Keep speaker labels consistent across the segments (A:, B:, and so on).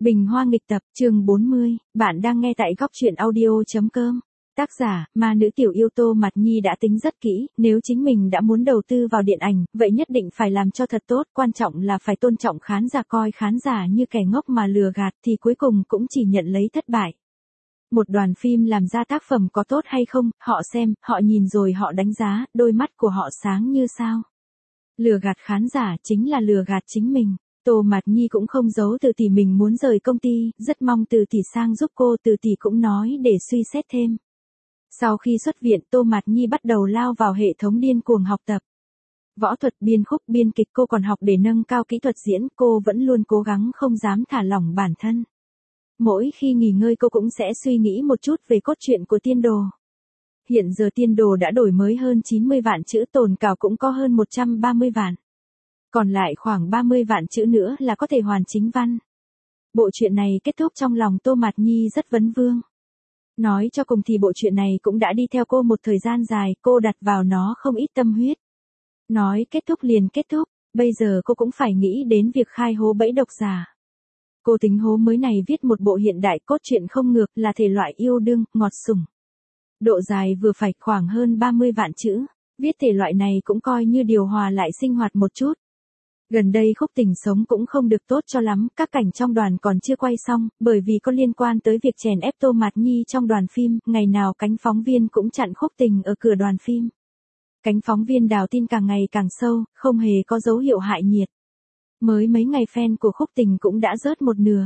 A: Bình Hoa nghịch tập, chương 40, bạn đang nghe tại góc truyện audio.com. Tác giả, ma nữ tiểu yêu Tô Mạt Nhi đã tính rất kỹ, nếu chính mình đã muốn đầu tư vào điện ảnh, vậy nhất định phải làm cho thật tốt, quan trọng là phải tôn trọng khán giả, coi khán giả như kẻ ngốc mà lừa gạt thì cuối cùng cũng chỉ nhận lấy thất bại. Một đoàn phim làm ra tác phẩm có tốt hay không, họ xem, họ nhìn rồi họ đánh giá, đôi mắt của họ sáng như sao. Lừa gạt khán giả chính là lừa gạt chính mình. Tô Mạt Nhi cũng không giấu Từ tỷ mình muốn rời công ty, rất mong Từ tỷ sang giúp cô, Từ tỷ cũng nói để suy xét thêm. Sau khi xuất viện, Tô Mạt Nhi bắt đầu lao vào hệ thống điên cuồng học tập. Võ thuật, biên khúc, biên kịch cô còn học để nâng cao kỹ thuật diễn, cô vẫn luôn cố gắng không dám thả lỏng bản thân. Mỗi khi nghỉ ngơi cô cũng sẽ suy nghĩ một chút về cốt truyện của Tiên Đồ. Hiện giờ Tiên Đồ đã đổi mới hơn 90 vạn chữ, tồn cảo cũng có hơn 130 vạn. Còn lại khoảng 30 vạn chữ nữa là có thể hoàn chính văn. Bộ truyện này kết thúc trong lòng Tô Mạt Nhi rất vấn vương. Nói cho cùng thì bộ truyện này cũng đã đi theo cô một thời gian dài, cô đặt vào nó không ít tâm huyết. Nói kết thúc liền kết thúc, bây giờ cô cũng phải nghĩ đến việc khai hố bẫy độc giả. Cô tính hố mới này viết một bộ hiện đại, cốt truyện không ngược, là thể loại yêu đương, ngọt sủng. Độ dài vừa phải, khoảng hơn 30 vạn chữ. Viết thể loại này cũng coi như điều hòa lại sinh hoạt một chút. Gần đây khúc tình sống cũng không được tốt cho lắm, các cảnh trong đoàn còn chưa quay xong, bởi vì có liên quan tới việc chèn ép Tô Mạt Nhi trong đoàn phim, ngày nào cánh phóng viên cũng chặn khúc tình ở cửa đoàn phim. Cánh phóng viên đào tin càng ngày càng sâu, không hề có dấu hiệu hại nhiệt. Mới mấy ngày fan của khúc tình cũng đã rớt một nửa.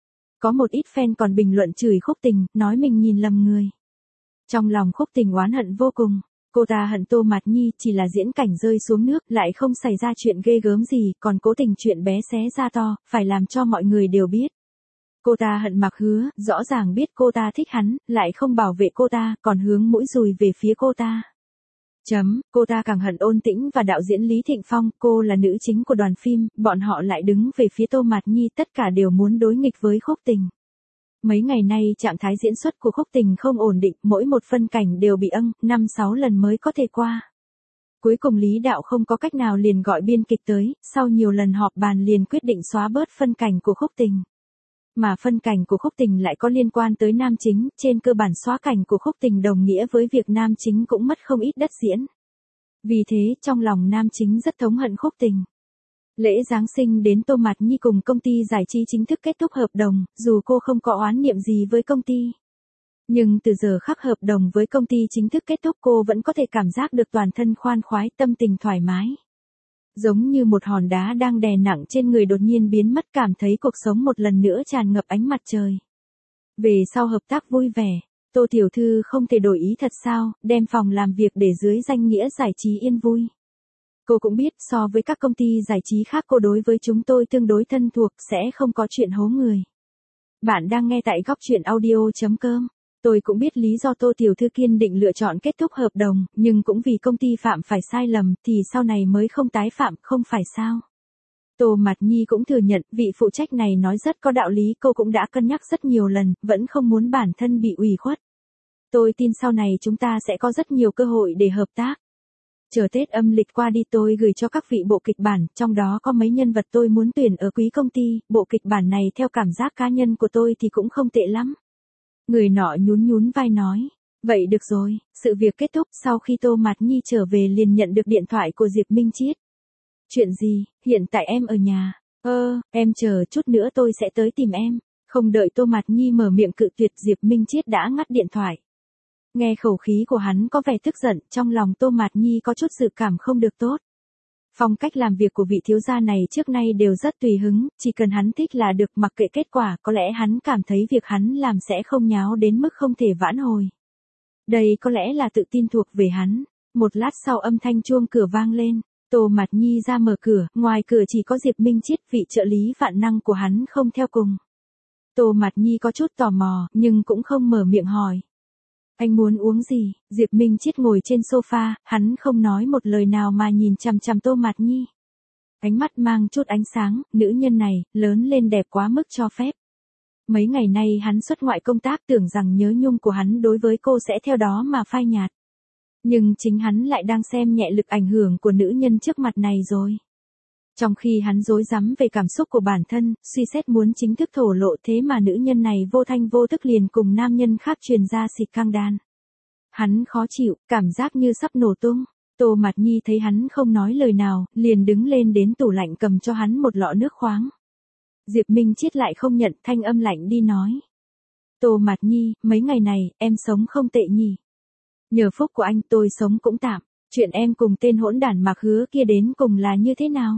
A: Có một ít fan còn bình luận chửi khúc tình, nói mình nhìn lầm người. Trong lòng khúc tình oán hận vô cùng. Cô ta hận Tô Mạt Nhi chỉ là diễn cảnh rơi xuống nước, lại không xảy ra chuyện ghê gớm gì, còn cố tình chuyện bé xé ra to, phải làm cho mọi người đều biết. Cô ta hận Mạc Hứa, rõ ràng biết cô ta thích hắn, lại không bảo vệ cô ta, còn hướng mũi dùi về phía cô ta. Cô ta càng hận Ôn Tĩnh và đạo diễn Lý Thịnh Phong, cô là nữ chính của đoàn phim, bọn họ lại đứng về phía Tô Mạt Nhi, tất cả đều muốn đối nghịch với khúc tình. Mấy ngày nay trạng thái diễn xuất của khúc tình không ổn định, mỗi một phân cảnh đều bị 5-6 lần mới có thể qua. Cuối cùng Lý đạo không có cách nào liền gọi biên kịch tới, sau nhiều lần họp bàn liền quyết định xóa bớt phân cảnh của khúc tình. Mà phân cảnh của khúc tình lại có liên quan tới nam chính, trên cơ bản xóa cảnh của khúc tình đồng nghĩa với việc nam chính cũng mất không ít đất diễn. Vì thế, trong lòng nam chính rất thống hận khúc tình. Lễ Giáng sinh đến, Tô Mạt Nhi cùng công ty giải trí chính thức kết thúc hợp đồng, dù cô không có oán niệm gì với công ty. Nhưng từ giờ khắc hợp đồng với công ty chính thức kết thúc, cô vẫn có thể cảm giác được toàn thân khoan khoái, tâm tình thoải mái. Giống như một hòn đá đang đè nặng trên người đột nhiên biến mất, cảm thấy cuộc sống một lần nữa tràn ngập ánh mặt trời. Về sau hợp tác vui vẻ, Tô tiểu thư không thể đổi ý thật sao, đem phòng làm việc để dưới danh nghĩa giải trí yên vui. Cô cũng biết so với các công ty giải trí khác, cô đối với chúng tôi tương đối thân thuộc, sẽ không có chuyện hố người. Bạn đang nghe tại góc truyện audio.com. Tôi cũng biết lý do Tô tiểu thư kiên định lựa chọn kết thúc hợp đồng, nhưng cũng vì công ty phạm phải sai lầm thì sau này mới không tái phạm, không phải sao? Tô Mạt Nhi cũng thừa nhận vị phụ trách này nói rất có đạo lý, cô cũng đã cân nhắc rất nhiều lần, vẫn không muốn bản thân bị ủy khuất. Tôi tin sau này chúng ta sẽ có rất nhiều cơ hội để hợp tác. Chờ Tết âm lịch qua đi tôi gửi cho các vị bộ kịch bản, trong đó có mấy nhân vật tôi muốn tuyển ở quý công ty, bộ kịch bản này theo cảm giác cá nhân của tôi thì cũng không tệ lắm. Người nọ nhún nhún vai nói, vậy được rồi. Sự việc kết thúc, sau khi Tô Mạt Nhi trở về liền nhận được điện thoại của Diệp Minh Chiết. Chuyện gì, hiện tại em ở nhà. Em chờ chút nữa tôi sẽ tới tìm em. Không đợi Tô Mạt Nhi mở miệng cự tuyệt, Diệp Minh Chiết đã ngắt điện thoại. Nghe khẩu khí của hắn có vẻ tức giận, trong lòng Tô Mạt Nhi có chút dự cảm không được tốt. Phong cách làm việc của vị thiếu gia này trước nay đều rất tùy hứng, chỉ cần hắn thích là được, mặc kệ kết quả, có lẽ hắn cảm thấy việc hắn làm sẽ không nháo đến mức không thể vãn hồi. Đây có lẽ là tự tin thuộc về hắn. Một lát sau âm thanh chuông cửa vang lên, Tô Mạt Nhi ra mở cửa, ngoài cửa chỉ có Diệp Minh Chiết, vị trợ lý vạn năng của hắn không theo cùng. Tô Mạt Nhi có chút tò mò, nhưng cũng không mở miệng hỏi. Anh muốn uống gì? Diệp Minh Chiết ngồi trên sofa, hắn không nói một lời nào mà nhìn chằm chằm Tô Mạt Nhi. Ánh mắt mang chút ánh sáng, nữ nhân này, lớn lên đẹp quá mức cho phép. Mấy ngày nay hắn xuất ngoại công tác, tưởng rằng nhớ nhung của hắn đối với cô sẽ theo đó mà phai nhạt. Nhưng chính hắn lại đang xem nhẹ lực ảnh hưởng của nữ nhân trước mặt này rồi. Trong khi hắn rối rắm về cảm xúc của bản thân, suy xét muốn chính thức thổ lộ, thế mà nữ nhân này vô thanh vô tức liền cùng nam nhân khác truyền ra xịt căng đan. Hắn khó chịu, cảm giác như sắp nổ tung. Tô Mạt Nhi thấy hắn không nói lời nào, liền đứng lên đến tủ lạnh cầm cho hắn một lọ nước khoáng. Diệp Minh Chiết lại không nhận, thanh âm lạnh đi nói. Tô Mạt Nhi, mấy ngày này, em sống không tệ nhỉ. Nhờ phúc của anh tôi sống cũng tạm, chuyện em cùng tên hỗn đản Mạc Hứa kia đến cùng là như thế nào?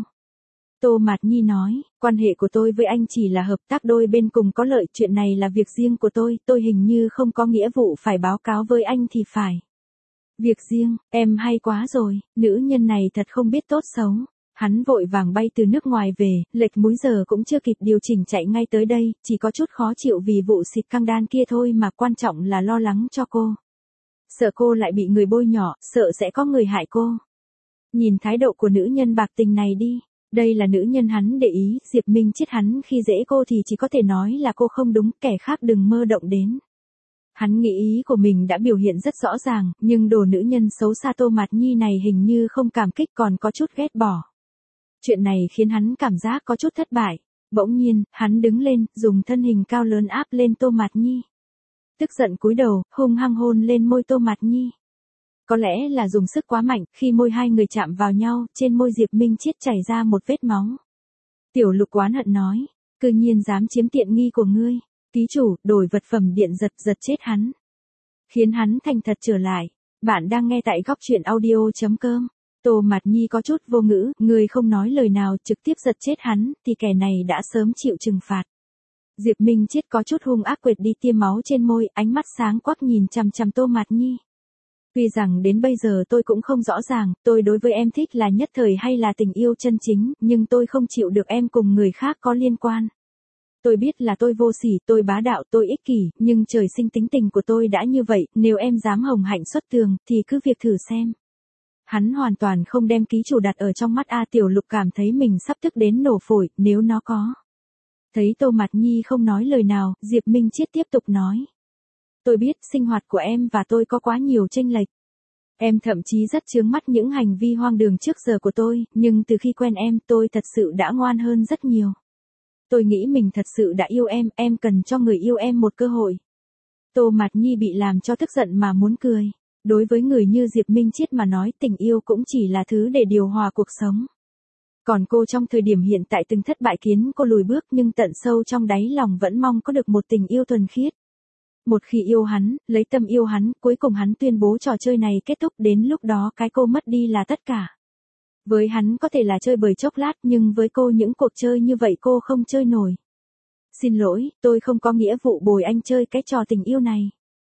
A: Tô Mạt Nhi nói, quan hệ của tôi với anh chỉ là hợp tác đôi bên cùng có lợi, chuyện này là việc riêng của tôi hình như không có nghĩa vụ phải báo cáo với anh thì phải. Việc riêng, em hay quá rồi, nữ nhân này thật không biết tốt xấu. Hắn vội vàng bay từ nước ngoài về, lệch múi giờ cũng chưa kịp điều chỉnh chạy ngay tới đây, chỉ có chút khó chịu vì vụ xịt căng đan kia thôi mà quan trọng là lo lắng cho cô. Sợ cô lại bị người bôi nhọ, sợ sẽ có người hại cô. Nhìn thái độ của nữ nhân bạc tình này đi, đây là nữ nhân hắn để ý, Diệp Minh Chiết hắn khi dễ cô thì chỉ có thể nói là cô không đúng, kẻ khác đừng mơ động đến. Hắn nghĩ ý của mình đã biểu hiện rất rõ ràng, nhưng đồ nữ nhân xấu xa Tô Mạt Nhi này hình như không cảm kích còn có chút ghét bỏ. Chuyện này khiến hắn cảm giác có chút thất bại. Bỗng nhiên, hắn đứng lên, dùng thân hình cao lớn áp lên Tô Mạt Nhi. Tức giận cúi đầu, hung hăng hôn lên môi Tô Mạt Nhi. Có lẽ là dùng sức quá mạnh, khi môi hai người chạm vào nhau, trên môi Diệp Minh Chiết chảy ra một vết máu. Tiểu Lục oán hận nói, cư nhiên dám chiếm tiện nghi của ngươi. Ký chủ, đổi vật phẩm điện giật chết hắn. Khiến hắn thành thật trở lại. Bạn đang nghe tại góc truyện audio.com. Tô Mạt Nhi có chút vô ngữ, người không nói lời nào trực tiếp giật chết hắn, thì kẻ này đã sớm chịu trừng phạt. Diệp Minh Chiết có chút hung ác quệt đi tia máu trên môi, ánh mắt sáng quắc nhìn chằm chằm Tô Mạt Nhi. Tuy rằng đến bây giờ tôi cũng không rõ ràng, tôi đối với em thích là nhất thời hay là tình yêu chân chính, nhưng tôi không chịu được em cùng người khác có liên quan. Tôi biết là tôi vô sỉ, tôi bá đạo, tôi ích kỷ, nhưng trời sinh tính tình của tôi đã như vậy, nếu em dám hồng hạnh xuất tường, thì cứ việc thử xem. Hắn hoàn toàn không đem ký chủ đặt ở trong mắt A. Tiểu Lục cảm thấy mình sắp tức đến nổ phổi, nếu nó có. Thấy Tô Mạt Nhi không nói lời nào, Diệp Minh Chiết tiếp tục nói. Tôi biết sinh hoạt của em và tôi có quá nhiều chênh lệch. Em thậm chí rất chướng mắt những hành vi hoang đường trước giờ của tôi, nhưng từ khi quen em tôi thật sự đã ngoan hơn rất nhiều. Tôi nghĩ mình thật sự đã yêu em cần cho người yêu em một cơ hội. Tô Mạt Nhi bị làm cho tức giận mà muốn cười. Đối với người như Diệp Minh Chiết mà nói, tình yêu cũng chỉ là thứ để điều hòa cuộc sống. Còn cô trong thời điểm hiện tại từng thất bại khiến cô lùi bước, nhưng tận sâu trong đáy lòng vẫn mong có được một tình yêu thuần khiết. Một khi yêu hắn, lấy tâm yêu hắn, cuối cùng hắn tuyên bố trò chơi này kết thúc, đến lúc đó cái cô mất đi là tất cả. Với hắn có thể là chơi bời chốc lát, nhưng với cô những cuộc chơi như vậy cô không chơi nổi. Xin lỗi, tôi không có nghĩa vụ bồi anh chơi cái trò tình yêu này.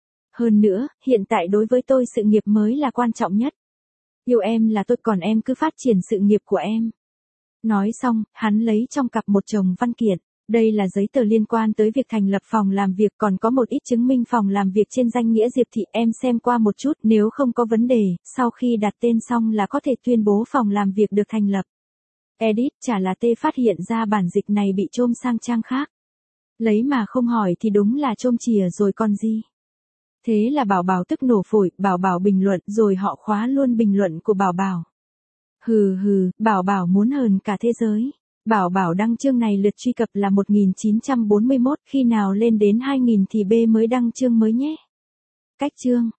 A: Hơn nữa, hiện tại đối với tôi sự nghiệp mới là quan trọng nhất. Yêu em là tôi, còn em cứ phát triển sự nghiệp của em. Nói xong, hắn lấy trong cặp một chồng văn kiện. Đây là giấy tờ liên quan tới việc thành lập phòng làm việc, còn có một ít chứng minh phòng làm việc trên danh nghĩa Diệp Thị, em xem qua một chút, nếu không có vấn đề, sau khi đặt tên xong là có thể tuyên bố phòng làm việc được thành lập. Edit, chả là tê phát hiện ra bản dịch này bị chôm sang trang khác. Lấy mà không hỏi thì đúng là chôm chìa rồi còn gì. Thế là Bảo Bảo tức nổ phổi, Bảo Bảo bình luận, rồi họ khóa luôn bình luận của Bảo Bảo. Hừ, Bảo Bảo muốn hờn cả thế giới. Bảo Bảo đăng chương này lượt truy cập là 1941, khi nào lên đến 2000 thì B mới đăng chương mới nhé. Cách chương